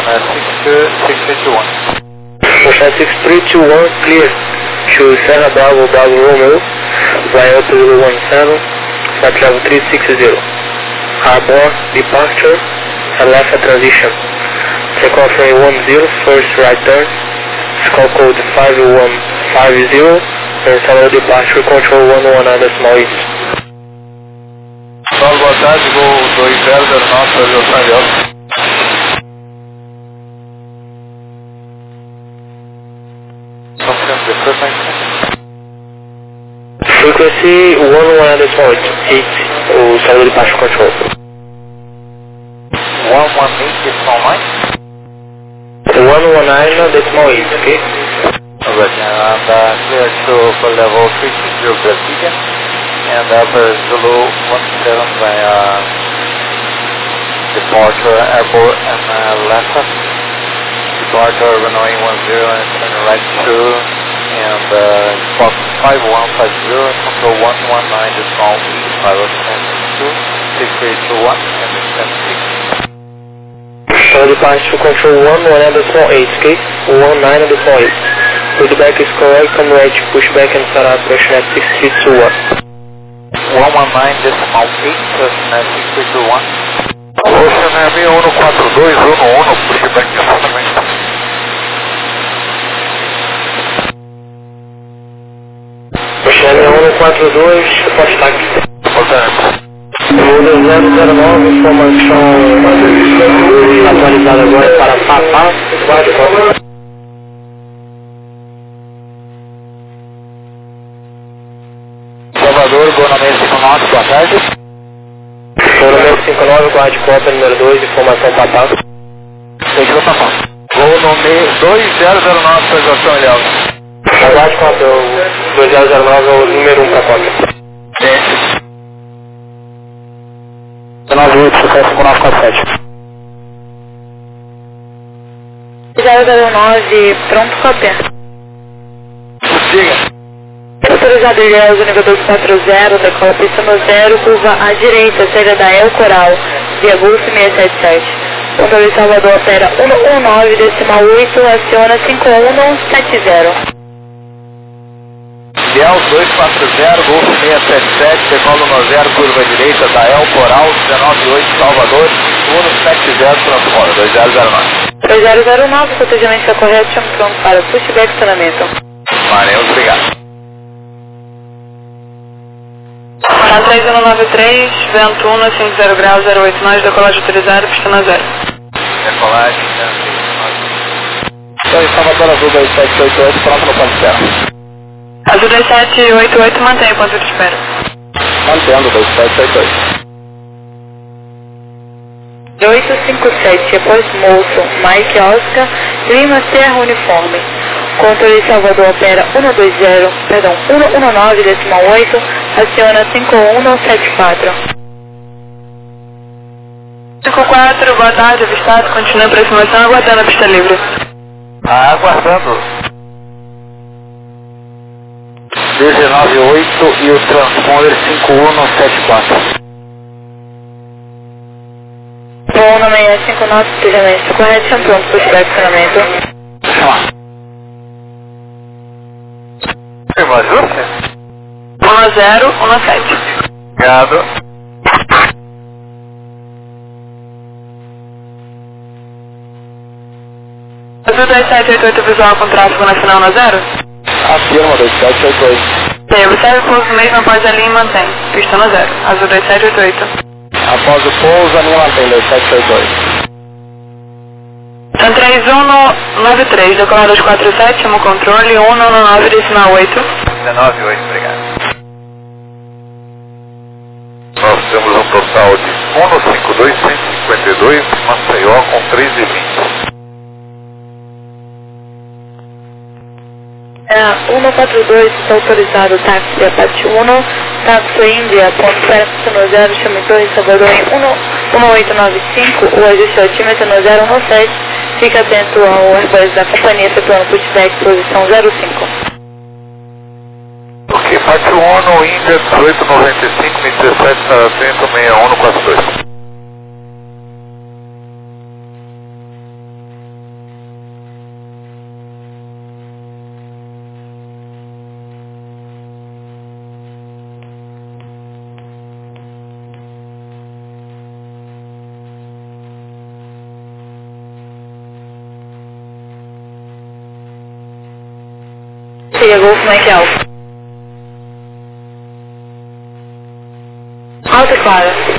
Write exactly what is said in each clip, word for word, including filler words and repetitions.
uh, six two six three two one. Ocean six three two one, clear. To Serra Bravo Bravo Romeo, via zero zero one seven, flight level three six zero. Harbor, departure, and left transition. Takeoff runway one zero, first right turn. Scope code five one five zero, and Salvador departure control one one under small east. Salve, boa tarde, voo dois zero zero nove para Los Angeles. Confirm the frequency. Frequency one one under small eight, o Salvador departure control. one one eight decimal nine. one one nine decimal eight, okay? Alright, and uh, clear to for level three six zero Brasilia, and upper Zulu one seven by uh, departure airport and uh, left up. Departure runway one zero and turn right through, and uh, spot five one five zero, control one one nine decimal eight, pilot ten two, six three two one, and ten six. So departure control one one nine decimal eight, okay? one nine decimal eight. Feedback is correct, I'm ready to push back and start operation at six three two one. one one nine decimal eight, Cessna six three two one. Ocean Air um quatro dois um um, pushback exatamente. Ocean Air um quatro dois, contact. Portanto. Voo zero zero nove, informação atualizada agora para Papá, quatro quatro. Salvador, Gol na mesa cinco nove, boa tarde. Gol na mesa cinco nove, guarde cota número dois, informação Papá. Seguiu Papá. Gol no mesa dois zero zero nove, atualização Ilhéus. Guarde cota, o dois zero zero nove é o número um para cota. Gente. nove oito, sucesso cinco nove quatro sete. zero zero nove, pronto, cópia. Diga. Autorizado Ilhéus, nível dois quatro zero, decola pista no zero, curva à direita, saída da El Coral, via Golf seis sete sete. Controle Salvador opera um um nove, decimal oito, aciona cinco um sete zero. Ilhéus dois quatro zero, Golf seis sete sete, decola no zero, curva à direita da El Coral, dezenove oito, Salvador, um sete zero, transpora, dois zero zero nove. dois zero zero nove, protegimento está correto, chamo pronto para pushback e estacionamento. Valeu, obrigado. Na três um nove três, vento um, cinco zero graus, zero oito nove, decolagem autorizada, pista na zero. Decolagem, Então, Salvador Azul dois sete oito oito, pronto no ponto de espera. Azul dois sete oito oito, mantém o ponto de espera. Mantendo, dois sete oito oito. oito cinco sete, após moço, Mike Oscar, Lima Serra Uniforme. Controle Salvador opera um dois zero, perdão, um um nove, decimal oito, aciona cinco um sete quatro. cinco quatro, boa tarde, avistado, continua a aproximação, aguardando a pista livre. Ah, aguardando. dezenove oito e o transponder cinco um sete quatro. Bom, nome é cinco nove, protegimento correto, chamo pronto, pushback, estacionamento. Chama. Firma ajuste? um zero um sete. Obrigado. Azul dois sete oito oito, visual com tráfego nacional na zero? Afirma, dois sete oito oito. Sim, observe o pouso mesmo após a linha e mantém. Pista na zero. Azul dois sete oito oito. Após o pouso, a linha mantém, dois sete oito oito. Então três um nove três, decolar dois quatro sete, chama o controle, um nove nove, decimal oito. dezenove oito, obrigado. Nós temos um total de um cinco dois cento e cinquenta e dois, Maceió com três e vinte. É, um quatro dois, está autorizado, táxi Apache um, táxi Índia, ponto certo no zero, chama dois, Salvador em um oito nove cinco, o ajuste altímetro no zero um sete, fica atento ao Airbus da companhia, efetuando pushback, posição zero cinco. Ok, Apache um, Índia dezoito noventa e cinco, dezessete sessenta, sessenta e um no quatro dois. Golf Mike Alpha. Alta e clara.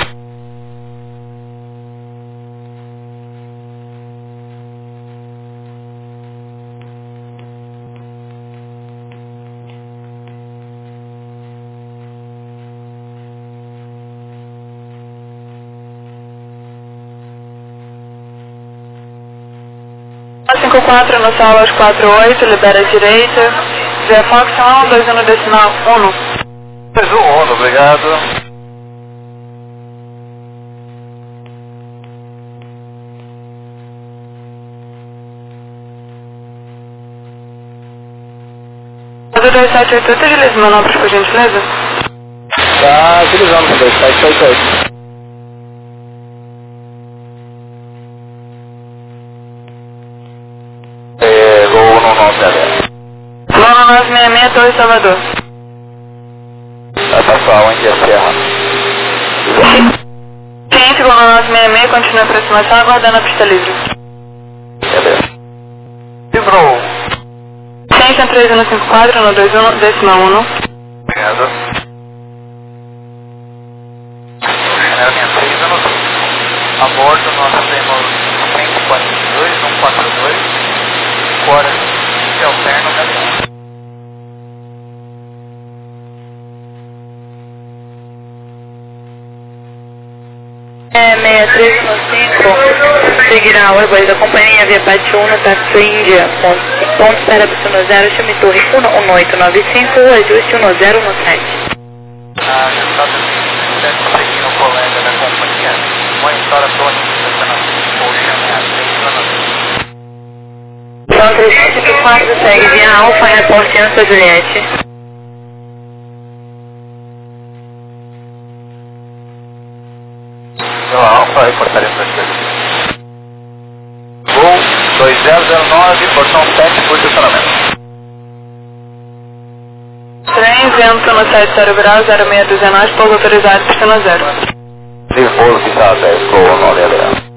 cinco quatro no solo aos quatro oito, libera a direita. Zé Fox um, dois um decimal um. dois um, um, obrigado. dois sete oito oito, agilize manobras por gentileza. Tá agilizando, dois sete oito oito. É, Gol no nove zero. Lona nove seis seis, Torre Salvador. Tá pessoal, onde é a Serra? Ciência, Lona nove seis seis, continua a aproximação, aguardando a pista livre. Beleza. Livrou. Ciência três um cinco quatro no dois um, decimal um. Obrigado. Chanel linha seis anos. A bordo nós temos cento e quarenta e dois, cento e quarenta e dois, fora de alterno Galeão. É seis três um cinco, seguirá a orbe da companhia via Pátio um, táxi Índia, ponto, ponto espera para o zero, chame torre um um oito nove cinco, ajuste um zero um sete. A gente está seguindo o colega da companhia, uma história toda São três cinco quatro, segue via Alfa, reporte Ança Juliette. Vila Alfa, reportaria para você. Gol dois zero zero nove, portão sete, posicionamento. Trem, vento no sete zero grau, zero seis um nove, pouso autorizado, pista no zero. Nervoso que está dez, gol nove zero.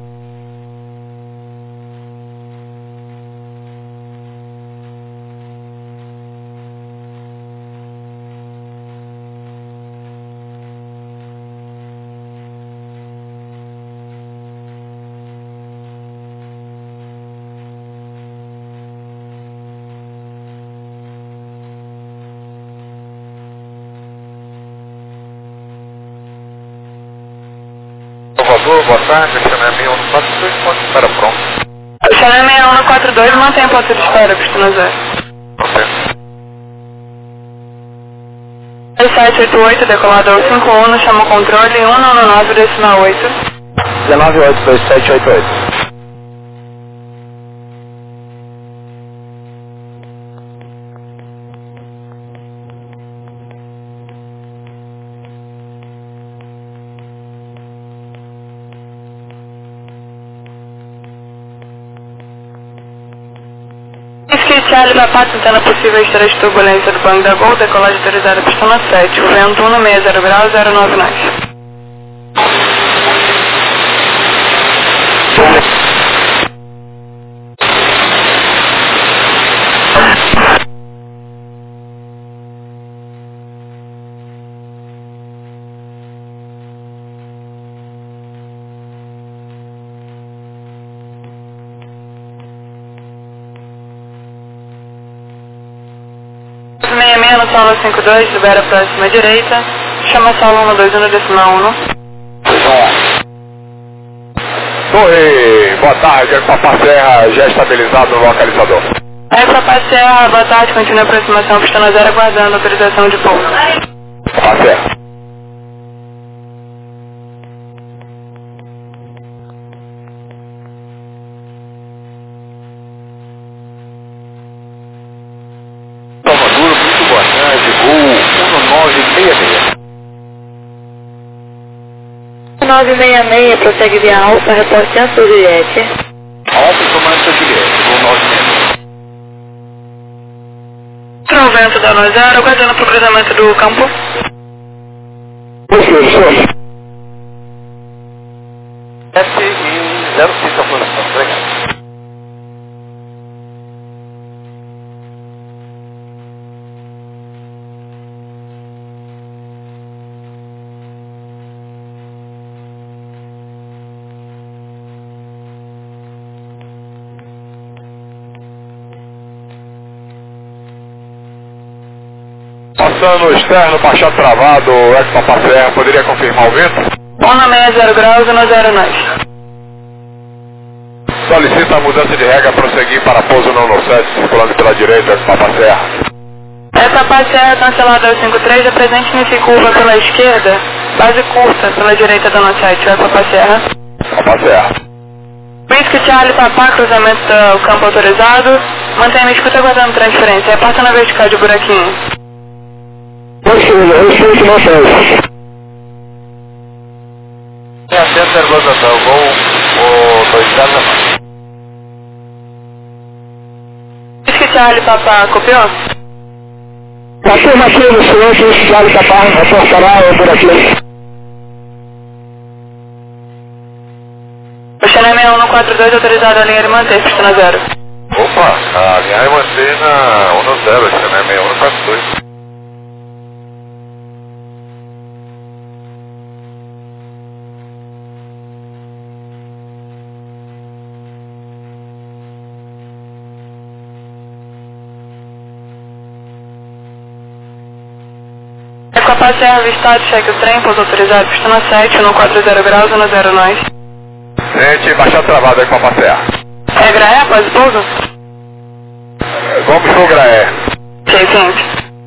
Salvador, boa tarde, Chanel seis um quatro dois, ponto de espera pronto. Chanel seis um quatro dois, mantém ponto de espera, pista no zero. Ok. dois sete oito oito, decolador cinco um, chama o controle um nove nove decimal oito. um nove oito dois sete oito oito. Charlie Papá, tentando possível história de turbulência do banco da Gol, decolagem autorizada pista no sete, o vento um seis zero grau, zero nove nove. seis seis no solo cinco dois, libera a próxima direita, chama solo um dois um decimal um. Oi, boa tarde, é Papá Serra já estabilizado no localizador. É Papá Serra, boa tarde, continua a aproximação, pista no zero, aguardando autorização de pouso. Papá Serra. Salvador, muito boa tarde, Gol um nove seis seis. nove seis seis, prossegue via Alfa, reporte Ança Juliette. Alfa, comando Juliette, Gol nove seis seis. Tron vento da nove zero, aguardando para o cruzamento do campo. F e zero cinco a posição, obrigado. passando externo, baixado travado, ex-Papa Serra, poderia confirmar o vento? um na meia zero graus, um zero nove. Solicita a mudança de regra, prosseguir para pouso no sete, circulando pela direita, ex-Papa Serra. Ex-Papa Serra, cancelado ao cinco três, apresente nesse curva pela esquerda, base curta pela direita da nossa sete, ex-Papa Serra. Papa Serra. Whisky Charlie, Papá, cruzamento do campo autorizado, mantenha a escuta aguardando transferência, reporta na vertical de buraquinho. Assento verbalização, voo o dois casa. Whisky Charlie, Papá, copiou? Afirmativo, silêncio, Whisky Charlie, Papá, reforçará o buraquinho. O Channel seis um quatro dois autorizado a linha de manter, pistona zero. Opa, a linha de manter na um zero, Channel seis um quatro dois. É com a Serra avistado, cheque o trem, pouso autorizado, pistona sete, um quatro zero graus, um zero nove. Gente, baixado travado aí com a Papa Serra. É Graé, após o pouso? Vamos pro Graé. Ok, ciente.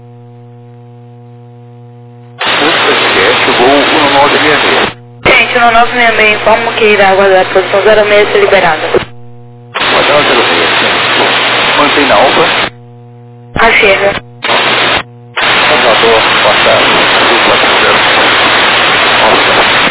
Chegou o nove seis seis. Gente, no nove seis seis, informo que irá aguardar a posição zero seis ser liberada. Guardar zero seis. Mantém na alfa. Achega. Salvador, passado, um quatro zero. Nossa.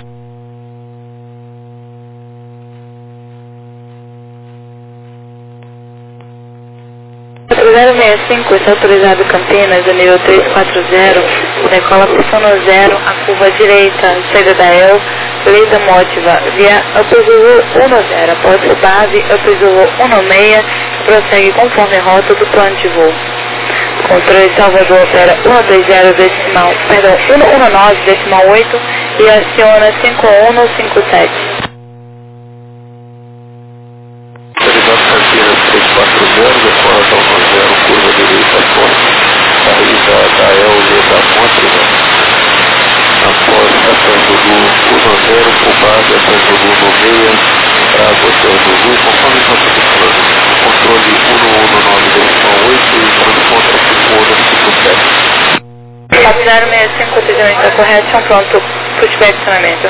zero seis cinco, está autorizado Campinas, do nível três quatro zero, decola pistona zero, a curva direita, saída da E L, Leida Mótiva, via Upzulu um zero, após base Upzulu um seis, prossegue conforme a rota do plano de voo. Controle Salvador opera um dois zero decimal, perdão, um um nove decimal oito e aciona cinco um cinco sete. três quatro zero, decola da um zero, curva direita forte, saída da E L da Mótriva, após estação Zulu um zero, por base estação Zulu no seis, Bravo hotel Zulu, conforme nota do plano, controle um um nove decimal oito e transpondra cinco um cinco sete. zero seis cinco, atendimento está correto, são pronto, pushback estacionamento.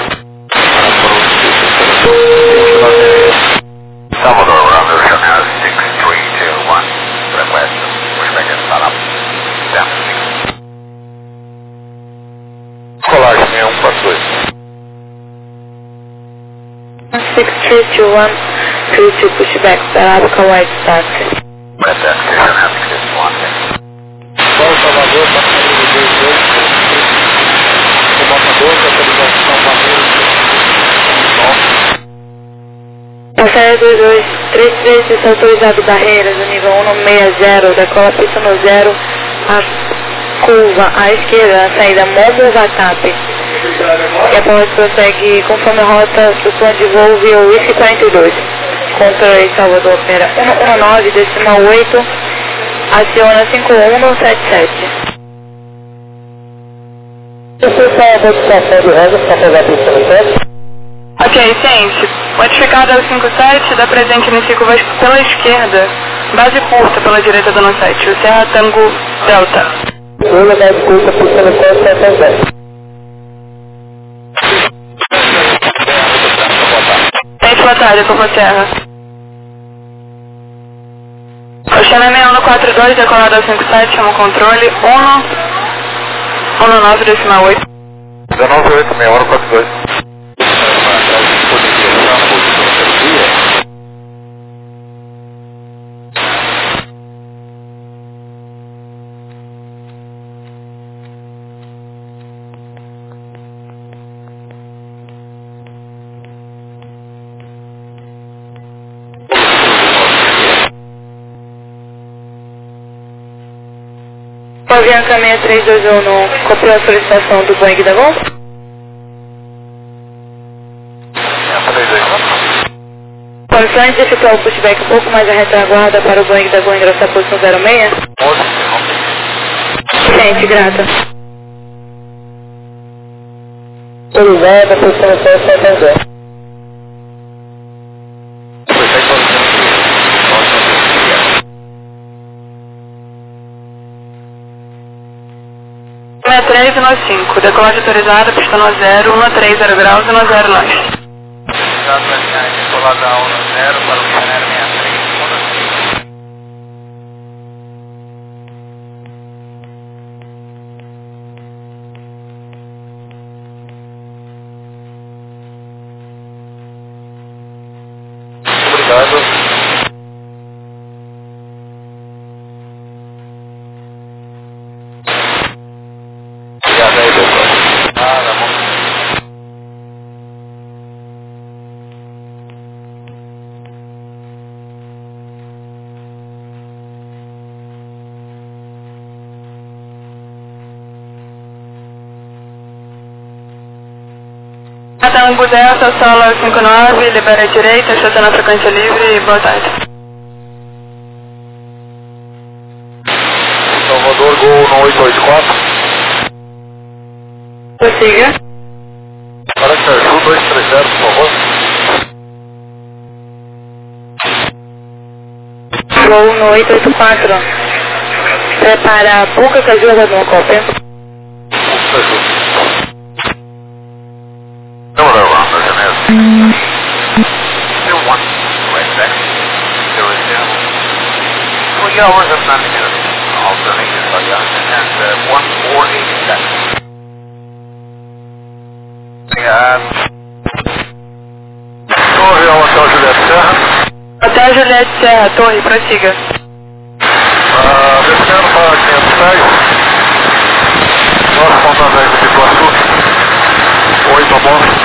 Salvador, Bravo, Channel six three two one, request, pushback and startup, down six. Colagem seis um quatro dois. six three two one, three two pushback, startup, Kuwait taxi. Red Desk, Channel six one. Paulo Salvador, passageiro dois dois, comandador, autorização Barreiro, Passageiro dois dois, três três, está autorizado Barreiras, do nível um seis zero, decola pistona zero, a curva à esquerda, na saída Momo Vatap. E após prossegue conforme a rota do plano de voo via Whisky quarenta e dois. Controle Salvador opera um um nove decimal oito, aciona cinco um sete sete. Esse é a modificação de regra para pegar a pista sete. Ok, ciente. Modificado ao cinco sete, dá presente nesse curva pela esquerda, base curta pela direita do nosso site, o Serra Tango Delta. Uma base curta, pista no sete sete sete. Ciente, boa tarde, Copa Serra. O Channel seis um quatro dois, decolado ao cinco sete, chama o controle um um nove decimal oito. dezenove oito, seis um quatro dois. O Avianca seis três dois um não copiou a solicitação do Boeing da Gol? Condições de efetuar o pushback um pouco mais à retaguarda para o Boeing da Gol ingressar a posição zero seis? Ciente, grata. Autorizada, posição sete zero. um três nove cinco, decolagem autorizada, pista no zero, um três zero graus, um zero nove. Decolada um zero para o cenário sessenta e três. Obrigado. Obrigado aí, doutor. Ah, tá bom. Tango Delta, solo cinco nove, libera a direita, estaciona na frequência livre, boa tarde. Salvador, Gol no oito oito quatro. Prossiga. Aracaju dois três zero, por favor. Gol no oito oito quatro. Prepara a Puca Caju, aguardando cópia. Aracaju. Number around the Janelle. Still one, right back. There was down. Three hours and nine minutes. Alternating by Johnson and uh, one four eighty seconds. Yeah. Torre ao Hotel Juliette Serra. Hotel Juliette Serra, torre, prossiga. Uh, descendo para quinhentos e dez. Nosso ponto dez de Pituaçu. oito a bordo.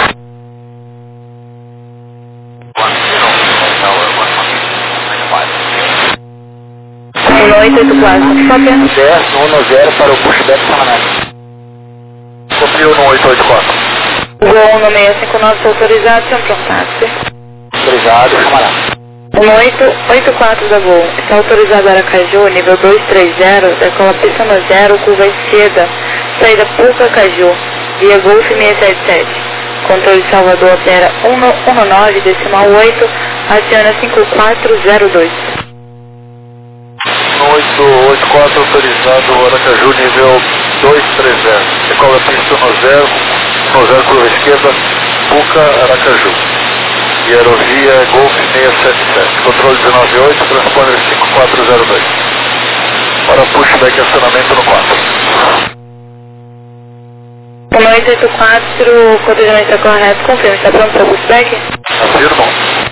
um oito oito quatro, cópia. dez um zero para o pushback Samanaki. Copio no oito oito quatro. Gol no seis cinco nove, autorizado, sem pronto. Autorizado, Samanaki. um oito oito quatro da Gol, está autorizado Aracaju, nível dois três zero, decola pista no zero, curva esquerda, saída Puca Caju, via Golf seiscentos e setenta e sete. Controle Salvador opera cento e nove, decimal oito, aciona cinco quatro zero dois. oito oito quatro autorizado Aracaju, nível dois três zero. Decola pista no zero, no zero, curva esquerda, Puca, Aracaju. E aerovia Golf seiscentos e setenta e sete. Controle dezenove oito, transponder cinco quatro zero dois. Para pushback e acionamento no quatro. um oito oito quatro, cotejamento está correto, confirma, está pronto para pushback? Afirmo.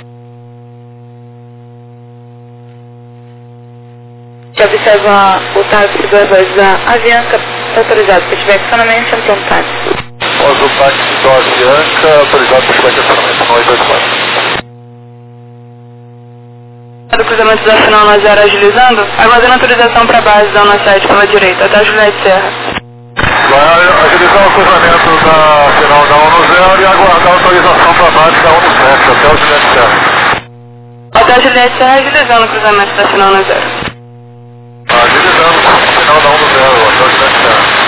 Já observa o táxi do Airbus da Avianca, autorizado pushback, acionamento, sem pronto táxi. Após o táxi do Avianca, autorizado pushback e acionamento no oito oito quatro. Do cruzamento da final na zero agilizando, aguardando autorização para base da Una sete pela direita, até a Juliette Serra. Vai agilizar o cruzamento da final da ONU zero e aguardar a autorização para a base da ONU sete, até o Juliette Serra. Até a Juliette Serra agilizando o cruzamento da final na zero. Agilizando o final da ONU zero, até o Juliette Serra.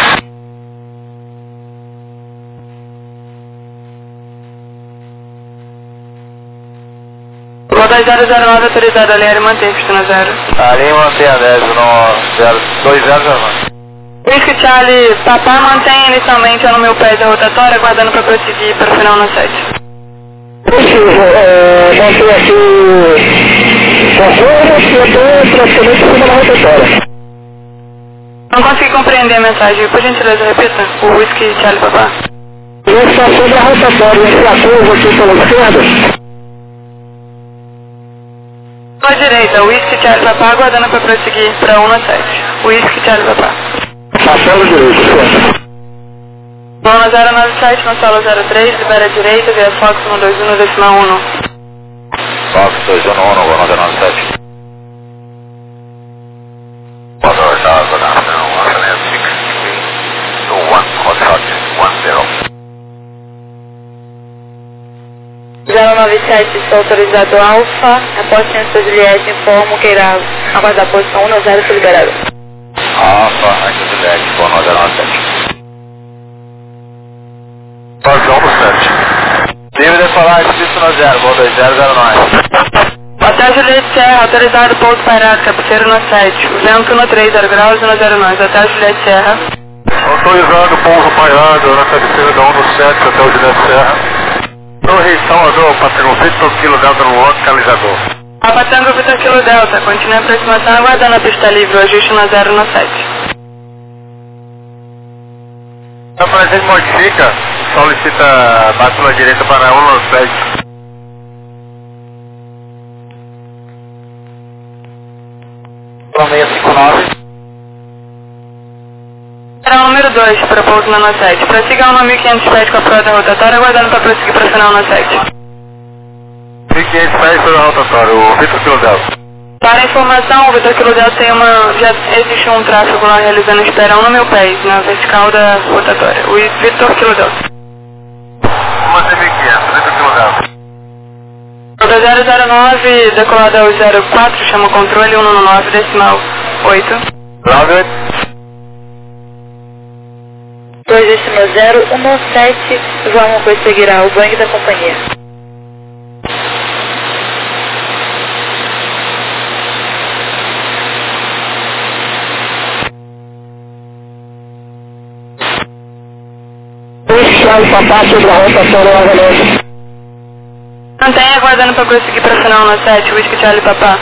Rota zero zero nove autorizada, Alinhar e manter, pista na zero. Ali mantém a dez no dois zero zero nove. Whisky Charlie, Papá mantém inicialmente no meu pé da rotatória, aguardando para prosseguir para o final na sete. Positivo, é, mantém aqui conforme e até praticamente cima da rotatória. Não consegui compreender a mensagem, por gentileza repita. O Whisky Charlie, Papá. Está sobre a rotatória entre a curva aqui pela esquerda. À direita, Whisky Charlie, Papá, aguardando para prosseguir para um na sete. Whisky Charlie, Papá. Passando direito, certo. Lona zero nove sete, na sala zero três, libera a direita, via Fox um dois um, decimal um. Fox dois um um, Lona zero nove sete. Motor Tower, good afternoon, one seven six three two one, hot shot one zero. zero nove sete, estou autorizado Alfa, após ciência Juliette, informo que irá aguardar a posição um zero, foi liberado. Alfa, aqui Juliette, com nove zero nove sete. Vazão no sete. Livre de falar, difícil no zero, voo dois zero zero nove. Hotel Juliette Serra, autorizado pouso pairado, cabeceiro no sete. Vento no três, zero graus e no zero nove. Hotel Juliette Serra. Autorizado pouso pairado, na cabeceira da um no sete, Hotel Juliette Serra. Torre Salvador, Patrão Vitor Kilo Delta no localizador. A Patango Vitor Kilo Delta, continue a aproximação aguardando a pista livre, o ajuste no zero no sete. A presente modifica, solicita bátula direita para um no sete. seis cinco nove. Será o número dois para pouso na no sete. Prossiga a mil e quinhentos pés com a frota rotatória, aguardando para prosseguir para o final no sete. mil e quinhentos pés para a rotatória, o Vitor Kilo Delta. Para informação, o Vitor Kilo Delta tem uma... já existe um tráfego lá realizando espera um no mil pés, na vertical da rotatória. O Vitor Kilo Delta. Mantém mil e quinhentos, Vitor Kilo Delta. Rota zero zero nove, decolada ao zero quatro, chama o controle um no nove, decimal oito. nove oito. dois decimal zero um sete, vamos perseguirá o Boeing da companhia. Mantenha aguardando para prosseguir para o final no sete, Whisky Charlie Papá.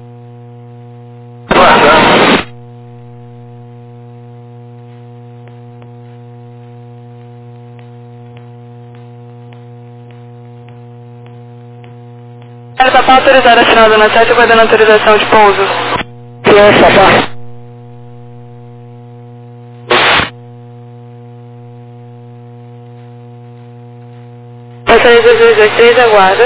Aguardando. Charlie Papá autorizado a final do no sete, aguardando autorização de pouso. Sim, Papá. Passageiro dois dois dois três, aguarda.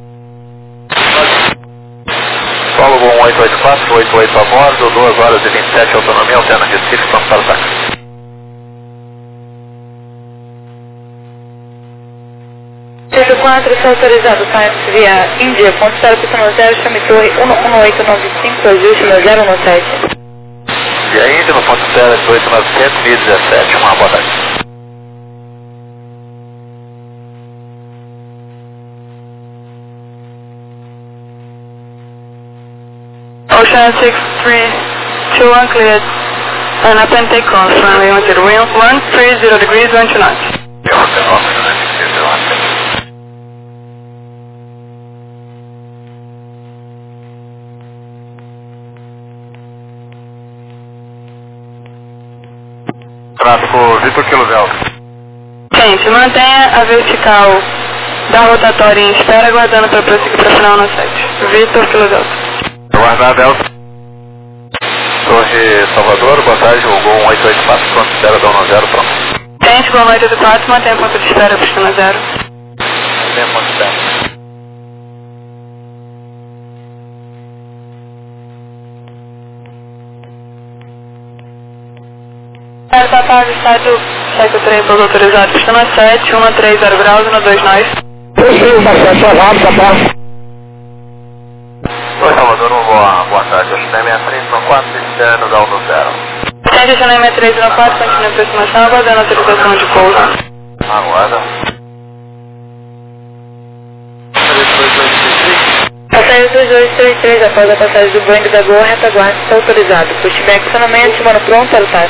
Solo um oito oito quatro, oito oito a bordo, duas horas e vinte e sete, autonomia, alterna Recife, vamos para o táxi. Sexto quatro, está autorizado, Times via Índia, ponto zero, pista no zero, chame torre um um oito nove cinco, ajuste no zero no sete. Via Índia, no ponto zero oito nove sete, mil e dezessete, uma boa tarde. Ocean six three two one cleared, and up and take off, runway one zero one three zero degrees, one two knots. Tráfego Vitor Kilo Delta. Gente, mantenha a vertical da rotatória em espera, aguardando para prosseguir para o final no sete. Vitor Kilo Delta. Aguardar Delta. Torre Salvador, boa tarde, o Gol um oito oito quatro, pronto, espera, dá um zero, pronto. Gente, Gol um oito oito quatro, mantenha a ponto de espera, pista no zero. Tem ponto de espera. Para Papá, estado segue o trem pouso autorizado, pista no sete, um três zero graus, um dois nove. Sim, Papá, rápido, Papá. Oi, Salvador, uma boa, boa tarde. Eu estou em minha frente, no quatro, externo da um zero. Gente, eu estou em três zero quatro, continue a aproximação, aguardando autorização de pouso. Aguarda. Passageiro dois dois três três, após a passagem do Boeing da Gol, retaguarda está autorizado. Pushback acionamento, mano pronto, alertado.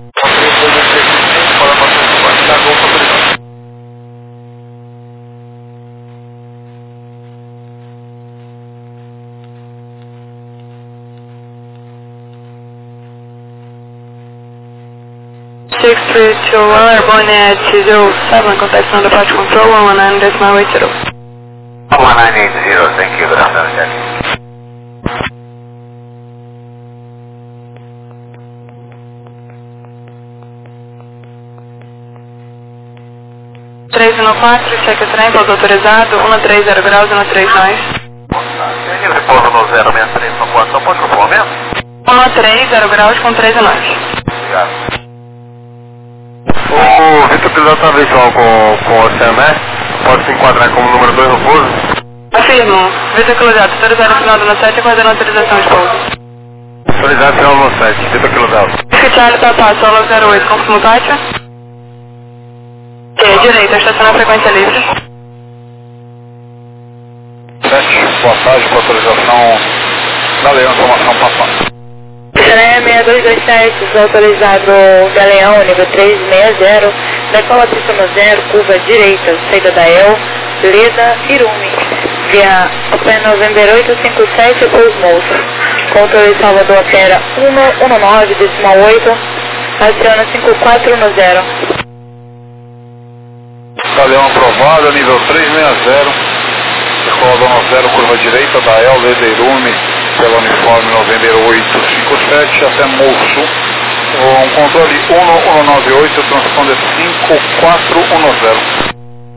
six three two one, airborne at zero seven, contact on departure control, one one nine decimal eight zero. one nine eight zero, thank you, good afternoon, Jack. três um quatro, cheque o trem, pouso autorizado, um três zero graus, um três nove. Tem livre pouso no zero seis três no quatro, não pode no momento? um três zero graus com três nove. Obrigado. O Vitor Kilo está visual com, com o Ocean, né? Pode se enquadrar como número dois no pouso? Afirmo. Vitor Kilo Delta, autorizado no final do no sete, aguardando autorização de pouso. Autorizado final no sete, Vitor Kilo Delta. Whisky Charlie Papa, solo zero oito, confirma o pátio? É, direita, estacionar frequência livre. sete, boa tarde, com autorização Galeão, informação Papa. Xeré seis dois dois sete, autorizado Galeão, nível três seis zero, decola pista no zero, curva direita, saída da El, Leda, Irume, via Opé November oito cinco sete, Pouso Moço. Controle Salvador opera um um nove, decimal oito, aciona cinco quatro um zero. Galeão aprovado, nível três seis zero, decola zona zero, curva direita da El, Leda, Irume, pela uniforme November oito cinco sete até Moço. Um controle um um nove oito, transponder cinco quatro um zero.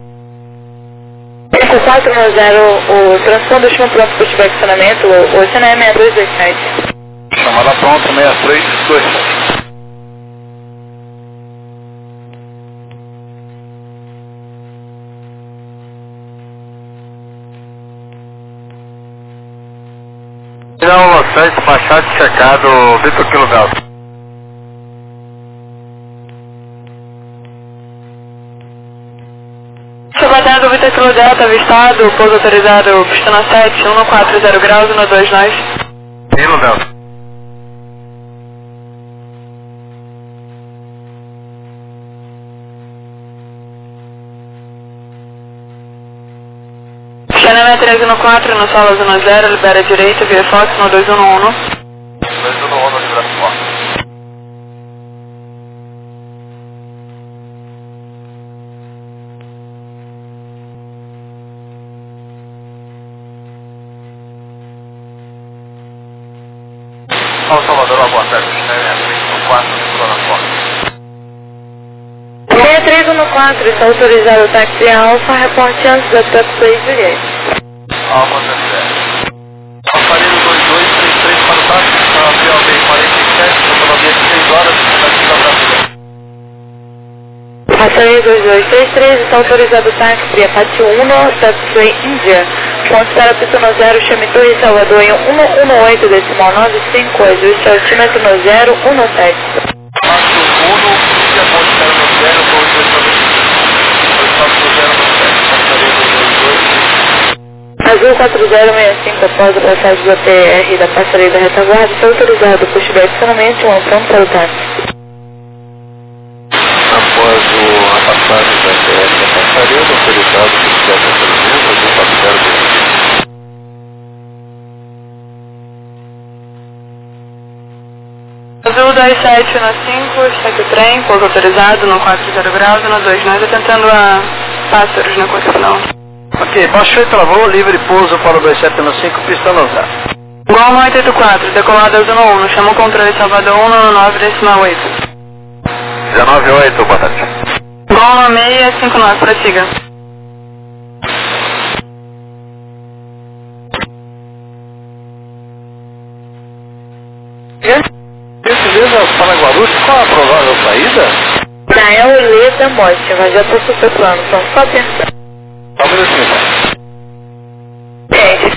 cinco quatro um zero, o transponder último pronto para estiver acionamento, o C N E seis dois dois sete. Chamada pronta seis três dois sete. Não, sete, Machado checado, Vitor Kilo Delta. Comandado Vitor Kilo Delta, avistado, pouso autorizado, pistona sete, um quatro zero graus, um dois nove. Kilo Delta. Xanana três um quatro, no solo zona zero, libera direita, via Fox, no dois um um. dois um um, libera Fox. São Salvador, boa tarde, três um quatro, libera Fox. seis três um quatro, está autorizado o táxi Alfa, reporte antes da Taxi Juliette. Alfa dezessete. Aparelho dois dois três três para o táxi, P O B quarenta e sete, autonomia de seis horas, daqui da Brasília. Passageiro dois dois três três, está autorizado o táxi Pátio um, Taxi Índia. Ponte para pista no zero, chame Torre Salvador em um um oito, decimal nove cinco, ajuste altímetro no zero um sete. Pátio um, Índia, ponte para no zero, Torre Azul quatro zero seis cinco, após a passagem da P R da passareia da retaguarda, está autorizado por estiver adicionamento um ponto para o táxi. Após o, a passagem da P R da passareia, autorizado por estiver adicionamento, Azul quatro zero seis cinco. Azul dois sete um cinco, segue o trem, pouso autorizado no quatro zero graus, no dois nove, atentando a Pássaros na curva final. Ok, baixou e travou, livre pouso para o dois sete um cinco, pista no zero. Gol oito oito quatro, decolada zona um, chama o controle Salvador um nove nove, decimal oito. dezenove oito, boa tarde. Gol seis cinco nove, prossiga. Gentileza para Guarulhos, qual a provável saída? Da El da Morte, mas já estou superplano, então só pensar. Só um minutinho, tá? É.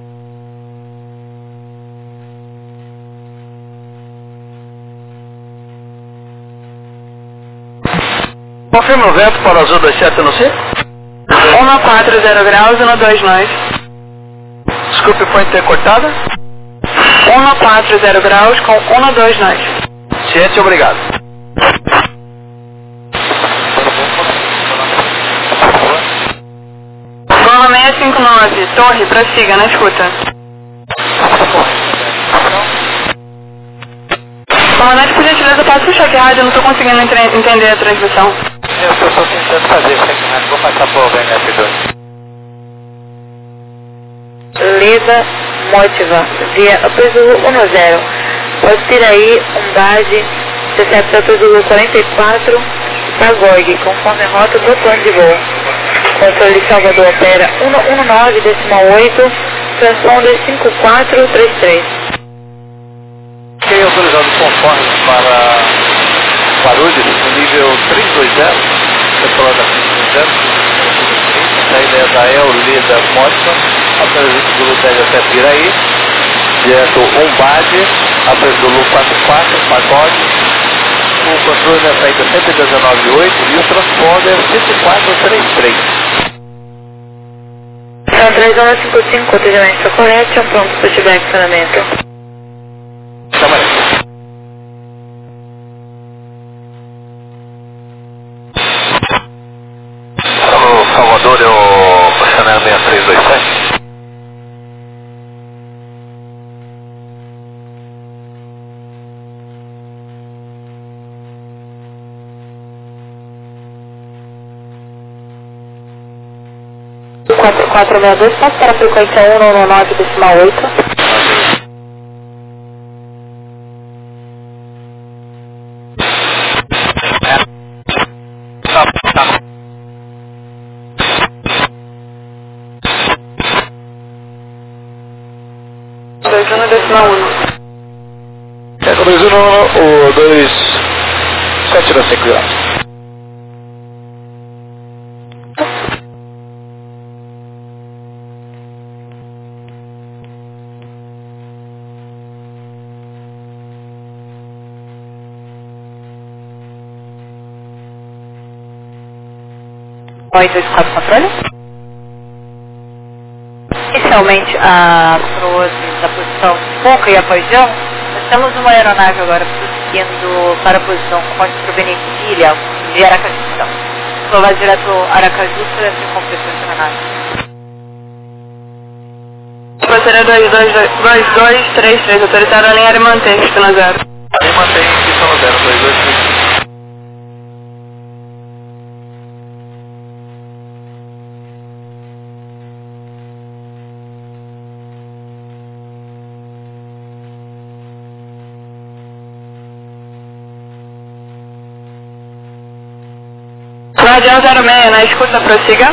Confirma o vento para Azul dois sete um cinco? um quatro zero graus, um dois nove. Desculpe, foi intercortada? um quatro zero graus com um dois nove. Ciente, obrigado. Gol seis cinco nove, Torre, prossiga, na escuta. Comandante, por gentileza, pode puxar aqui a rádio, eu não estou conseguindo entre- entender a transmissão. Eu estou tentando fazer isso aqui, mas vou passar por o F dois. Leda Motiva, via Apesuru um zero. Pode ter aí um base dezessete Apesuru quarenta e quatro para Gorg, conforme a rota do plano de voo. Controle Salvador opera um um nove, decimal oito, transponder cinco quatro três três. Quem é autorizado conforme para Guarulhos, no nível três dois zero, decolada três dois zero, saída é da El, Leda, Mótima, apresento do Luteg até Piraí, direto um base, apresento do Lu quarenta e quatro, Pagode, o controle da saída cento e dezenove ponto oito e o transponder cento e quatro ponto trinta e três. São três um cinco cinco, atendimento está correto, pronto para ativar acionamento. Tá, Alô, Salvador, é o Chanel seis três dois sete. quatro quatro seis dois, passa para a frequência um nove nove decimal oito. dois um decimal um. É, dois um, o dois sete da sequência. Oi, dois quatro controle. Inicialmente, a coroa da posição Pouca e Apojão, nós temos uma aeronave agora prosseguindo para a posição Contra Beneficia de Aracaju. Então, vai direto Aracaju para ser completo na nave. Passageiro dois dois três três, autorizado a linha e mantém pista na zero. Aí mantém pista na zero, dois dois três. Guardião zero seis, na escuta, prossiga.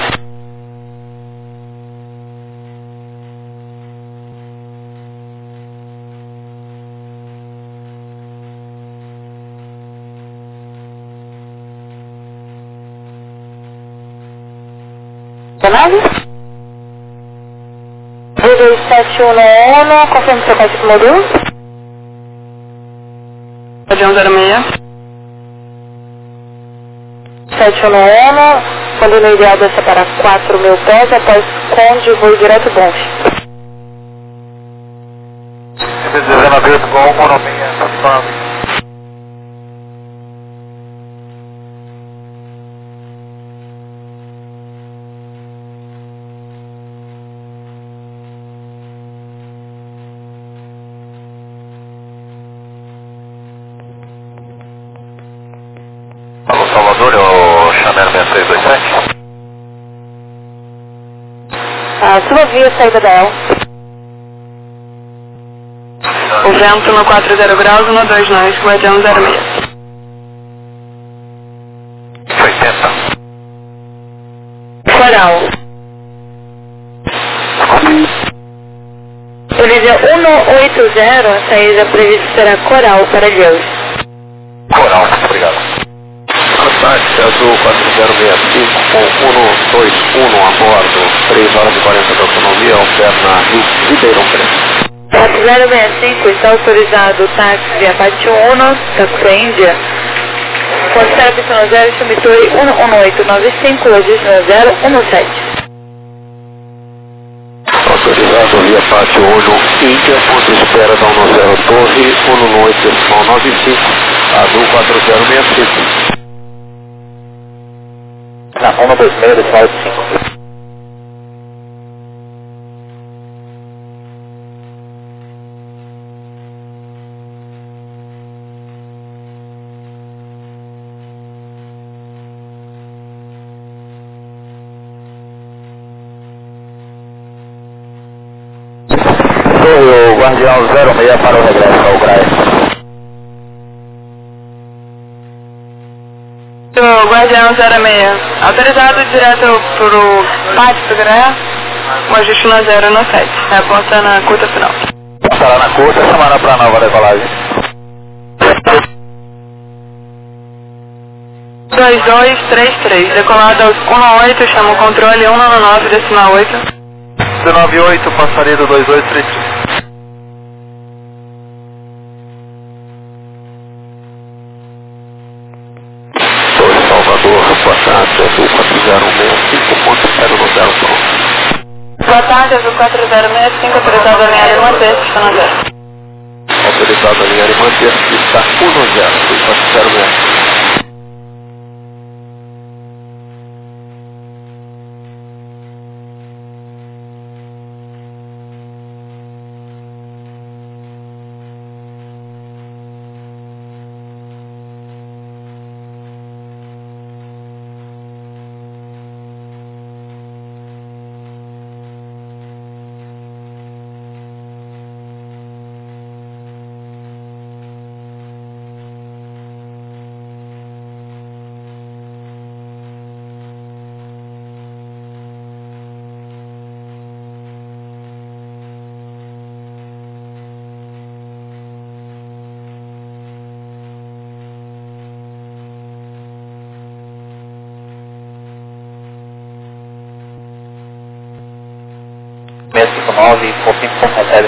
dois dois sete um um, confirma o seu código de módulo. Guardião zero seis. sete um um, quando no ideal dessa para quatro mil pés, após Conde, voo direto Bonf. cento e dezenove ponto oito com um seis, Alô, Salvador, é o Chanel seis três dois sete. Ah, sua via saída da El. O vento no quatro zero graus, no dois nove, guardião zero seis. oitenta. Coral. Previsão cento e oitenta, a saída prevista será Coral para Deus. Coral, muito obrigado. Ataque Azul quatro zero seis cinco com um dois um a bordo, três horas e quarenta de autonomia, alterna Rio Ribeirão Preto. quatro zero seis cinco, está autorizado o táxi via Pátio um, Taxi Índia. Considera a pista zero, Chumitoi um um oito nove cinco, logística zero um sete. Autorizado via Pátio um, Índia, ponto de espera da um zero Torre, um oito nove cinco, Azul quatro zero seis cinco. Na um dois seis, decimal cinco. Sou o Guardião zero seis para o regresso ao Graia. O Guardião zero seis, autorizado direto para o Pátio do Graia, o ajuste na zero no sete, é aponta na curta final. Estará na curta, chamará para a nova decolagem. dois dois três três, decolado aos um oito, chama o controle um nove nove decimal oito. dezenove oito, passaredo dois dois três três. Decolagem quatro zero seis cinco, autorizado a linha de manter, pista no zero. Autorizado a linha de manter, pista um zero, quatro zero seis. seis cinco nove, Copim com recebe.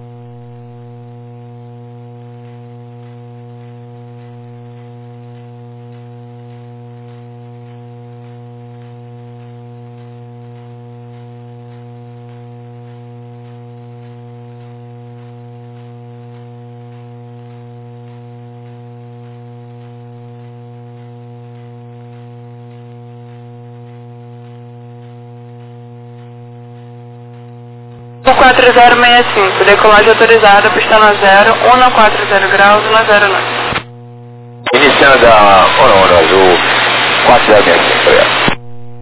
quatro zero seis cinco, decolagem autorizada, pista no zero, um quatro zero graus, um zero nove. Iniciando a Ono Azul quatro zero seis cinco, obrigado.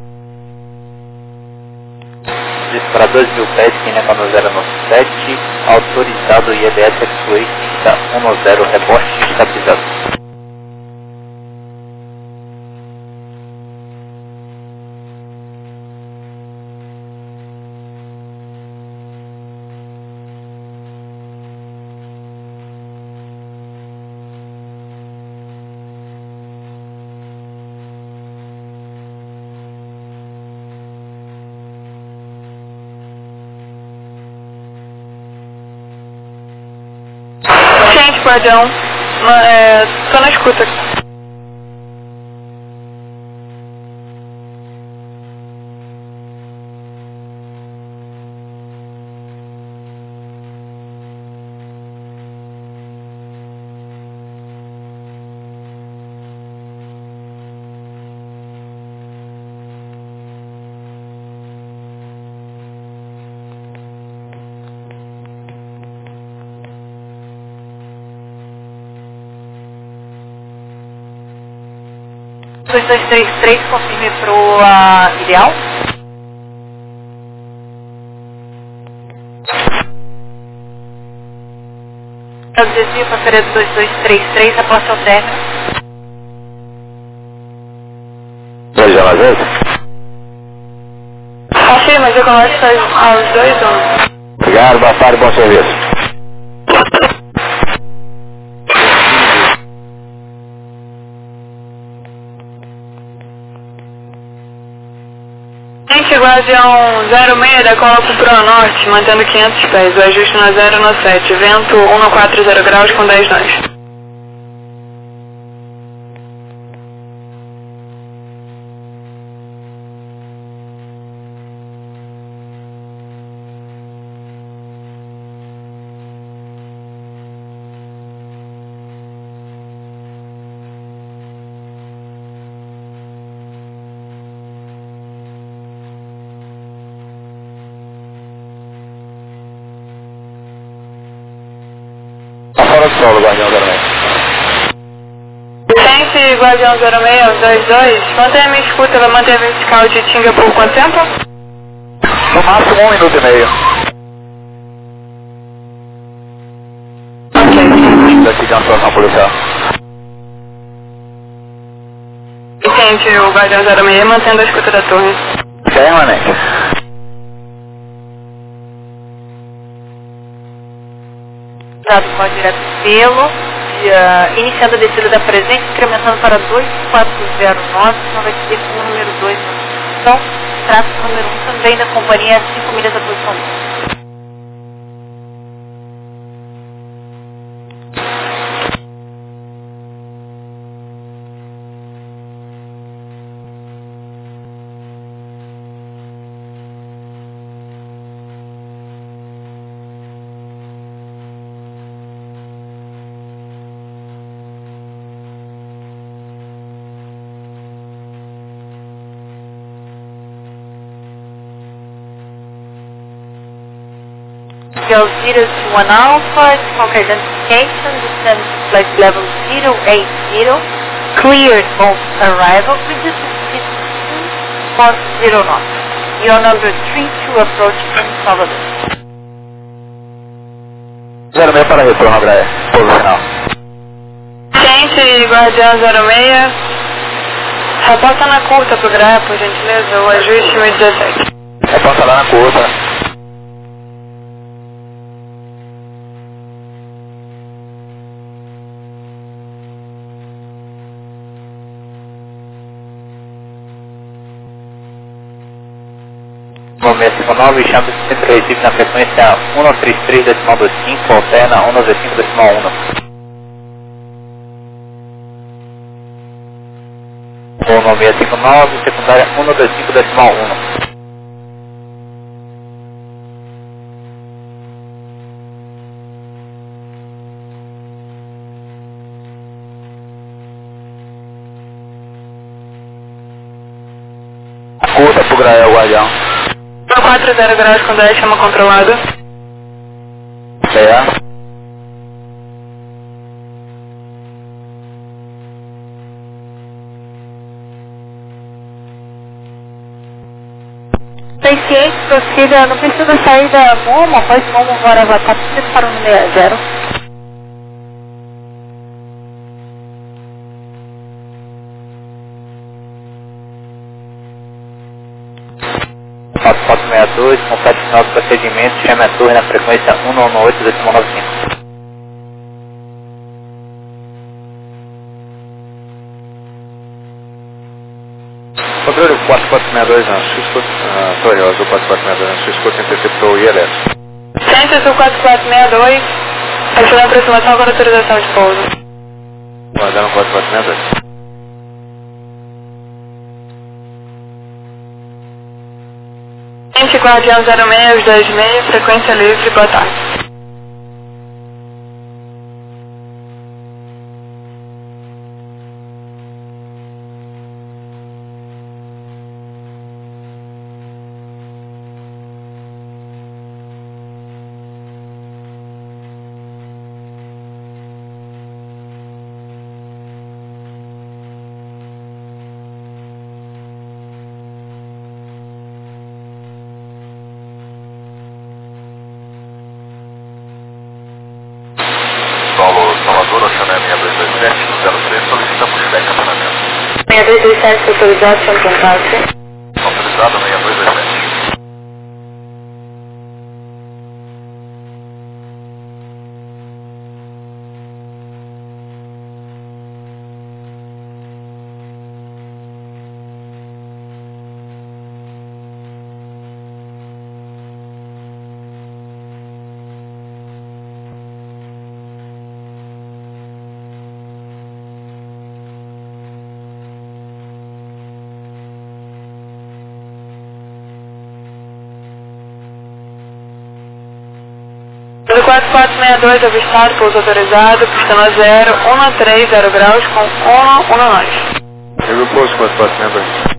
Para dois mil pés, Kinema no zero sete, autorizado I E D S X-Way, pista um zero, rebote estabilizado. Gente, guardião, é, tô na escuta. dois dois três três, confirme pro uh, ideal. Desvio para Feira dois dois três três, após seu término. dois zero zero. Confirma, decolagem aos dois um. Obrigado, boa tarde, bom serviço. Gente, guardião zero seis, decola pro Pro Norte, mantendo quinhentos pés, o ajuste no zero sete, vento um quatro zero graus com dez nós. Fora do solo, Guardião zero seis. Gente, Guardião zero seis, dois dois, mantém a minha escuta, vai manter a vertical de Tinga por quanto tempo? No máximo um minuto e meio. Ok. Daqui de uma situação policial. Gente, o Guardião zero seis mantendo a escuta da torre. Permanente. Pode direto pelo, uh, iniciando a descida da presente, incrementando para dois quatro zero nove, não vai ser com o número dois. Então, traço número um também da companhia, cinco milhas da posição um. L zero to one Alpha, smoke identification, descend to flight level zero eight zero, cleared on arrival, reduce speed to four zero knots. Your number three to approach from Salvador. zero seis para retorno, Graia. Pouso final. Gente, Guardião zero seis, reporta na curta pro Graia, por gentileza, o ajuste mil e dezessete. Reporta lá na curta. Momento cinco nove, chame centro Recife na frequência um nove três três decimal vinte e cinco, alterna um nove cinco decimal um. Voo nove seis cinco nove, secundária um nove cinco decimal um. Curta pro Grael, Guardião. quatro zero graus com dez, chama controlado. É. Paciente, prossiga, não precisa sair da Momo, após Momo Guaravaca, precisa para o número zero. quatro quatro seis dois, complete final do procedimento, chame a torre na frequência um nove oito decimal nove cinco. Controle quatro quatro seis dois na Cisco, uh, Torre Azul quatro quatro seis dois na Cisco, interceptou o I L S. Centro Sul quatro quatro seis dois, acionando a aproximação com autorização de pouso. Guardando quatro quatro seis dois. Gente, Guardião zero seis, dois seis, frequência livre, boa tarde. Paulo Salvador, Oceané seis dois dois sete, zero três, solicita pushback acionamento. seis dois dois sete, autorizado, chama contato. Autorizado seis dois dois sete. quatro quatro seis dois, avistado, pouso autorizado, pistão zero, um três zero graus com um um nove. Eu pouso quatro quatro seis dois.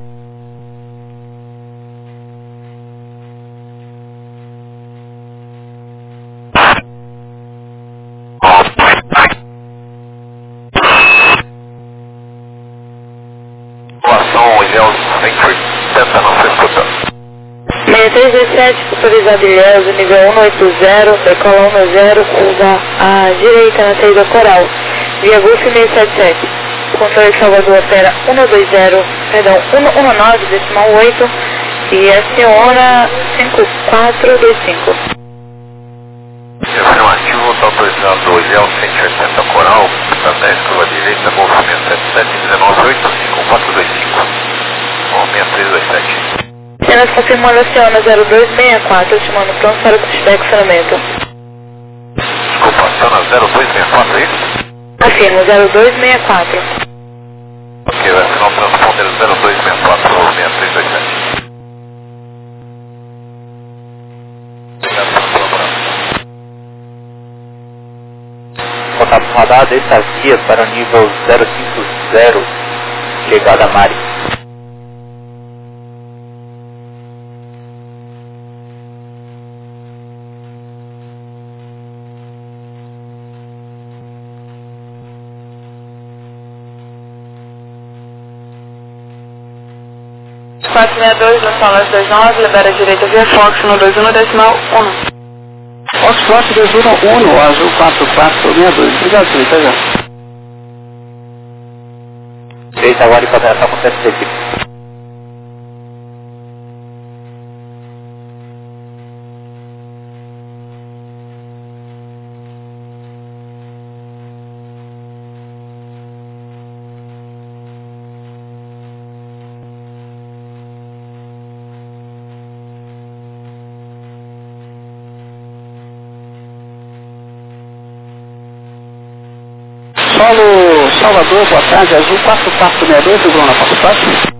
Doação Ilhéus Century, tenta não ser escutado. seis três dois sete, autorizado Ilhéus, nível um oito zero, decola um zero, usa a direita na saída coral, via Golf seis sete sete. Controle de Salvador opera um dois zero, perdão, um um nove decimal oito e aciona cinco quatro dois cinco. Afirmativo, está autorizado o Ilhéus cento e oitenta coral, da dez curva direita, Golf seis sete sete, dezenove oito, cinco quatro dois cinco. Bom, seis três dois sete. Cenas confirmando aciona zero dois seis quatro, estimando pronto para o pushback funcionamento. Desculpa, aciona zero dois seis quatro, é isso? Afirmo, zero dois seis quatro. Ok, vai assinar o transponder zero dois seis quatro, seis três dois sete. Obrigado pela colaboração. Contato radar desta via para o nível zero cinco zero, chegada a Mari. quatro seis dois, no Solas dois nove, libera a direita via Fox no dois um decimal um. Fox Fox dois um um, azul quatro quatro seis dois. Obrigado, senhor, tá já. Feita agora e coordenação com sete equipe. Solo Salvador, boa tarde, azul quatro quatro seis dois, Bruna Fox Fox.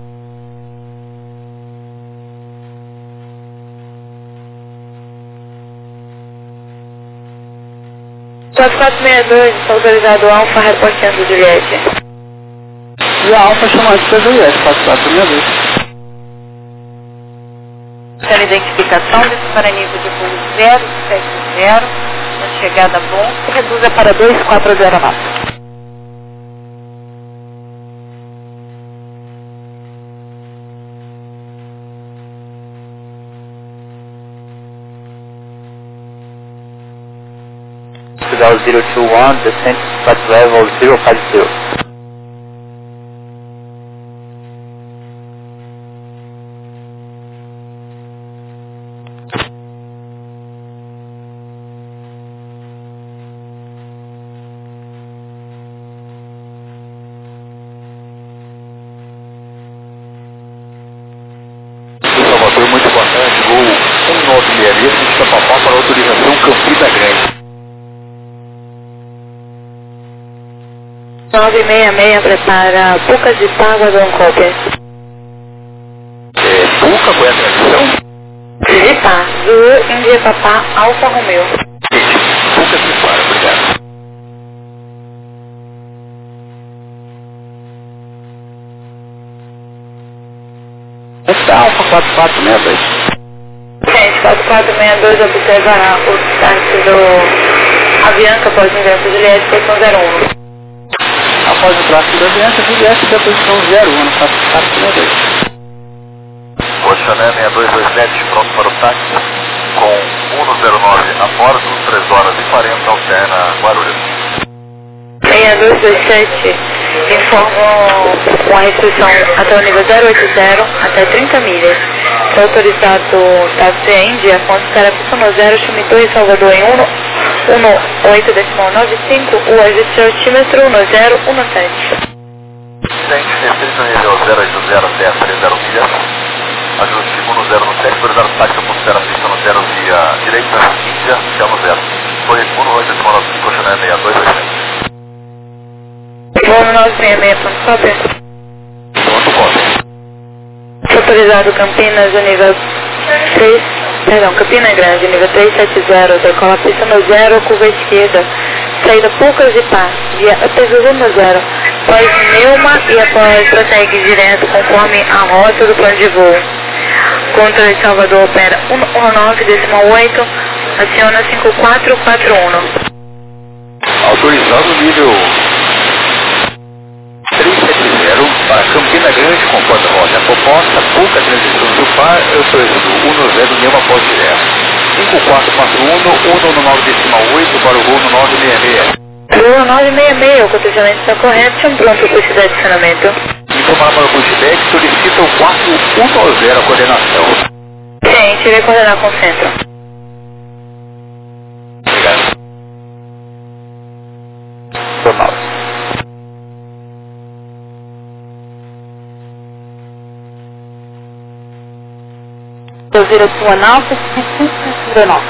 quatro quatro seis dois, autorizado Alfa, reportando Juliette. E a Alfa chamada de Juliette, quatro quatro seis dois. Pela identificação desse para nível de voo zero sete zero, na chegada bom, reduza para dois quatro zero nove. zero two one, descent flight level zero five zero. Salvador, muito boa tarde, voo um nove seis zero, de Chapapá para autorização Campina Grande. nove seis seis, prepara Pucas de Págua do Ancópia. É, Puca, qual é a tradução? De Pá, Zulu, Índia, Papá, Alfa Romeo. Puca se para, obrigado. Essa é a Alfa quatro quatro seis dois. Gente, quatro quatro seis dois, observará o start do Avianca após o ingresso de Juliette, posição zero um. Após o tráfego da Avianca, Juliette da posição zero um, quatro quatro seis dois. Oxané seis dois dois sete, pronto para o táxi, com um zero nove a bordo, três horas e quarenta, alterna Guarulhos. seis dois dois sete, informam com a restrição até o nível zero oito zero, até trinta milhas. Está autorizado táxi Índia, ponto Carapiço no zero, Chumitu e Salvador em um oito decimal nove cinco, o ajuste altímetro no zero um sete. Gente, restrito nível zero oito zero até trinta milhas. Ajuste um zero no sete, autorizado táxi ponto Carapiço no zero via direita, Índia, chama zero. Foi um oito decimal nove cinco, Oxané seis dois dois sete. Voo nove seis seis, ponto cópia. Pronto, cópia. Autorizado Campinas, o nível três, perdão, Campina Grande, nível trezentos e setenta, decola pista no zero, curva esquerda, saída Pucas de Pá, via Apesuru no zero, após Neuma e após prossegue direto conforme a rota do plano de voo. Controle de Salvador opera um nove decimal oito, aciona cinco quatro quatro um. Autorizado nível trezentos e setenta para Campina Grande, conforme a rota proposta, pouca transição do par, eu estou indo um zero, nenhuma pós direto. cinco quatro quatro um, um no nove decimal oito para o voo no nove seis seis. Voo nove seis seis, o cotejamento está correto, chama pronto para esse adicionamento. Informar para o pushback, solicita o quatro um zero a coordenação. Sim, tirei coordenar com o centro. Obrigado. Formal. zero two one alpha six six zero nove.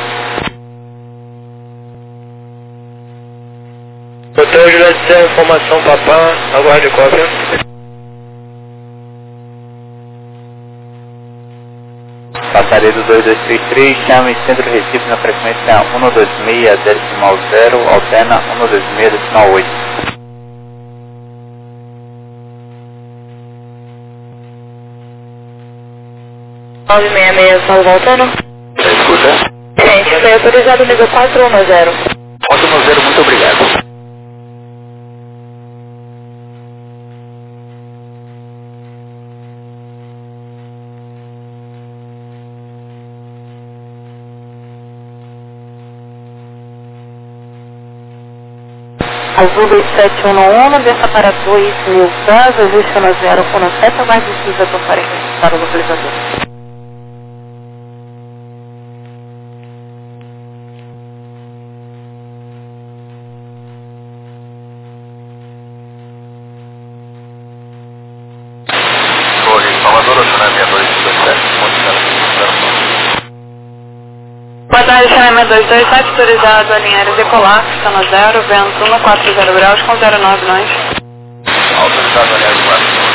Hotel Juliette, informação Papá, aguarde cópia. Passaredo dois dois três três, chame Centro Recife na frequência um dois seis decimal zero, alterna um dois seis decimal oito. nove seis seis, Saulo voltando. Escuta? Gente, foi autorizado o nível quatro um zero. quatro um zero, muito obrigado. Azul dois sete um um, desça para dois mil pés, ajuste no zero um sete, aguarde o utilizador para registrar o localizador. Boa tarde, Chama dois dois sete, autorizado a linha aérea decolar, está no zero, vento um quatro zero graus com zero nove nós. Autorizado a linha aérea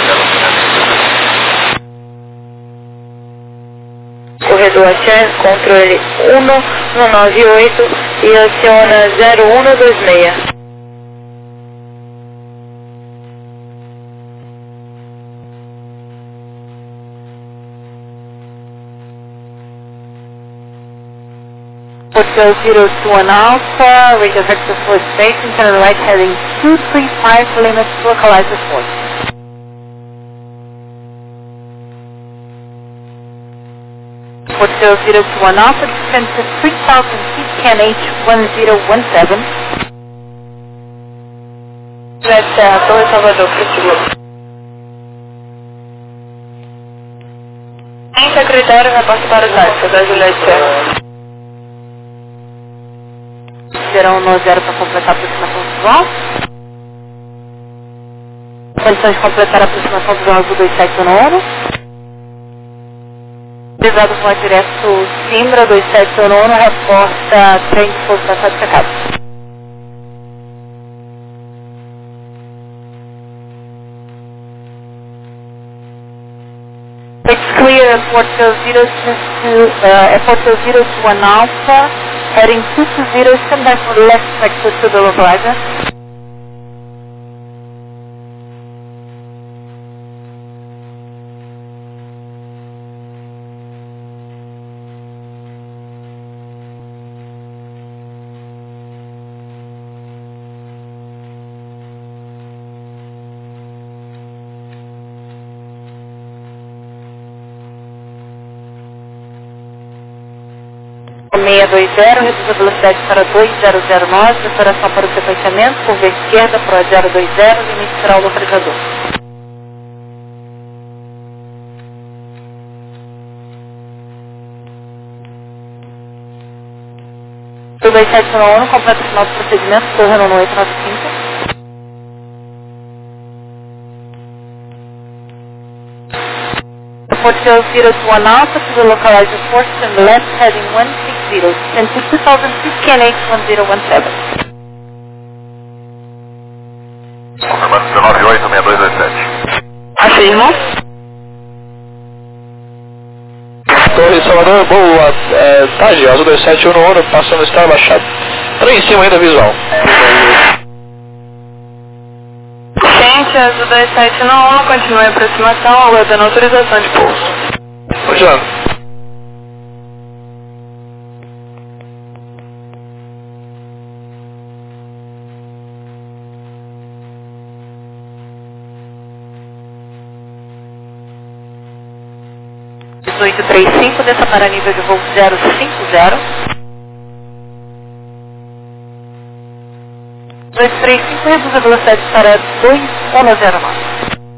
decolar. Corredor Axé, controle um um nove oito e aciona zero um dois seis. Hotel zero two one Alpha, radio vector for station, turn right heading two three five, limits localizer force. Hotel zero two one Alpha, descend to three thousand feet, K N H one zero one seven. Jet Serra, Torre Salvador, Fritilo. Em secretário, reporte para o táxi da Juliette Serra. Serão no zero para completar a aproximação visual. Condições de completar a aproximação visual Azul dois sete um um. Pesado voar direto Simbra dois sete um um, reporta trem de fogo passado checado. It's clear at Port zero two two, uh, at Port zero two one Alpha, heading two two zero, stand by for left sector to the localizer. seis dois zero, reduz a velocidade para dois zero zero nove, preparação para o sequenciamento, curva esquerda para zero dois zero, limite será o localizador. dois sete um um, completa o final do procedimento, correndo no oito nove cinco. Hotel zero two one Alpha to the localizer force and left heading one six zero, send to two thousand feet, K N H one zero one seven. Confirmando um nove oito seis dois dois sete. Afirmo. Torre Salvador, boa é, tarde, Azul dois sete um um, passando estar baixado. Trem em cima ainda visual. Gente, Azul dois sete um um, continue a aproximação, aguardando autorização de pouso. Continuando. dezoito trinta e cinco, desça para nível de voo zero cinco zero. dezoito trinta e cinco, reduz a velocidade para dois um zero nove.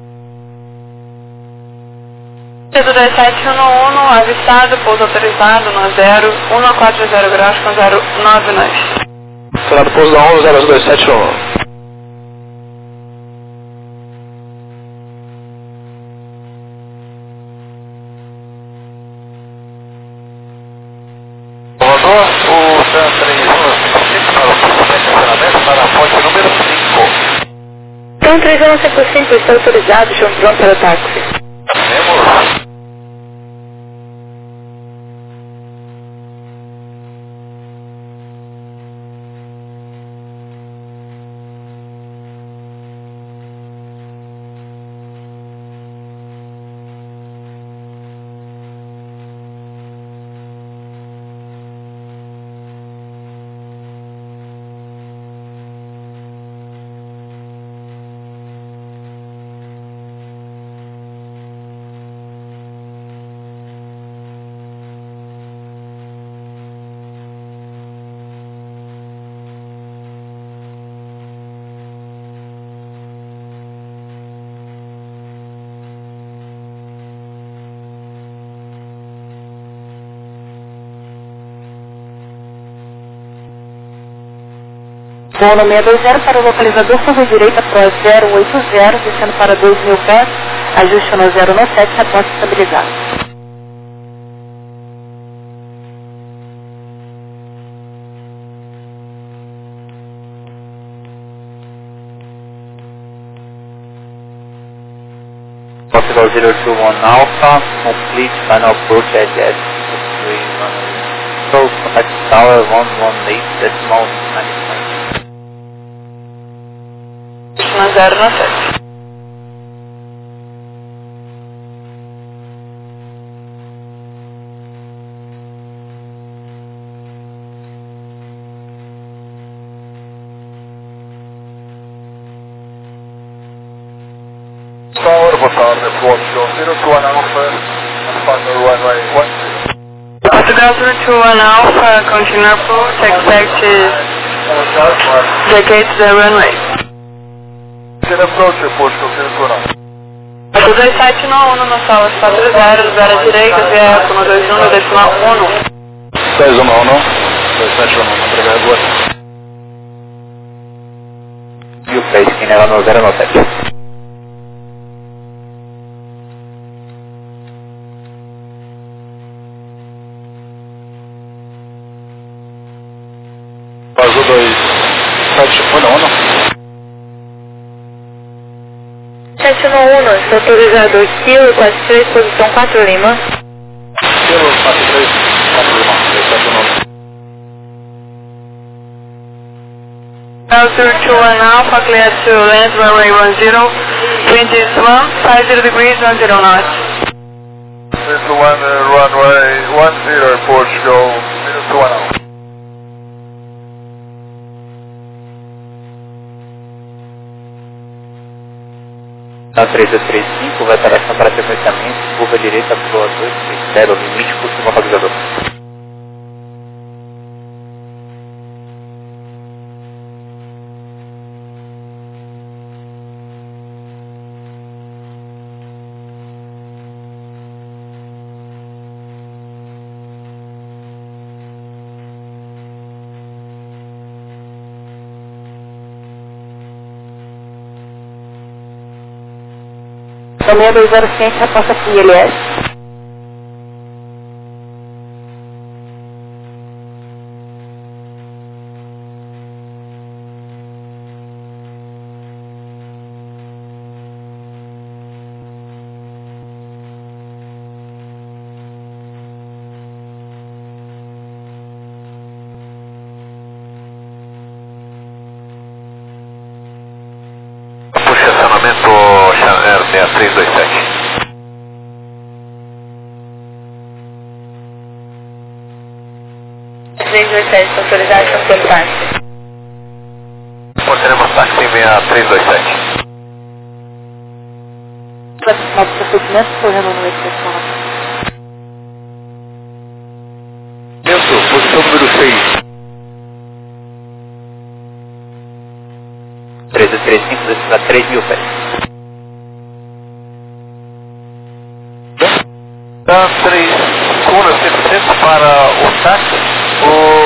Azul dois sete um um, avistado, pouso autorizado no zero um quatro zero graus com zero nove nós. Será do pouso da onze zero dois sete um um. O Sam três um cinco para o estacionamento para a ponte número cinco. Então, três um cinco cinco está autorizado, João pronto para o táxi. Temos. Voo no seiscentos e vinte para o localizador sobre direita Pro zero oito zero, descendo para dois mil pés, ajuste no zero no sete, reposta estabilizado. Portugal zero two one Alpha, complete final approach at S three one. So, contact tower one one eight decimal nine. No zero no sete. Tower, boa tarde, Portugal zero two one Alpha, final runway one zero. Portugal zero two one Alpha, continue approach, expect vacate the runway. Zero approach, Portugal zero two one Alpha. dois dois sete no um, no sala quatro zero, zero direita, vier com dois um, decimal um. dois um um, dois sete um um, obrigado, boa. E o três, quem era no zero no sete. Vazou dois sete um um. sete um um, está autorizado Kilo quatro três, posição quatro Lima. Kilo quatro três, quatro Lima, dois sete um um. zero two one Alpha, clear to land runway one zero, wind is one, five zero degrees, one zero knots. zero two one uh, runway one zero, Portugal zero two one Alpha. Na três dois três cinco, vai para ação para sequenciamento, curva direita, Pro dois três zero, limite curso no localizador. Também dois zero cinco, reposta aqui, L S. Posicionamento Channel seis três dois sete. três dois sete, autorizado para seu táxi. Portaremos táxi seis três dois sete. Para o procedimento, correndo no excepcional. Isso, posição número seis. três dois três cinco, descida três mil pés. Dá três cento por cento para o táxi. O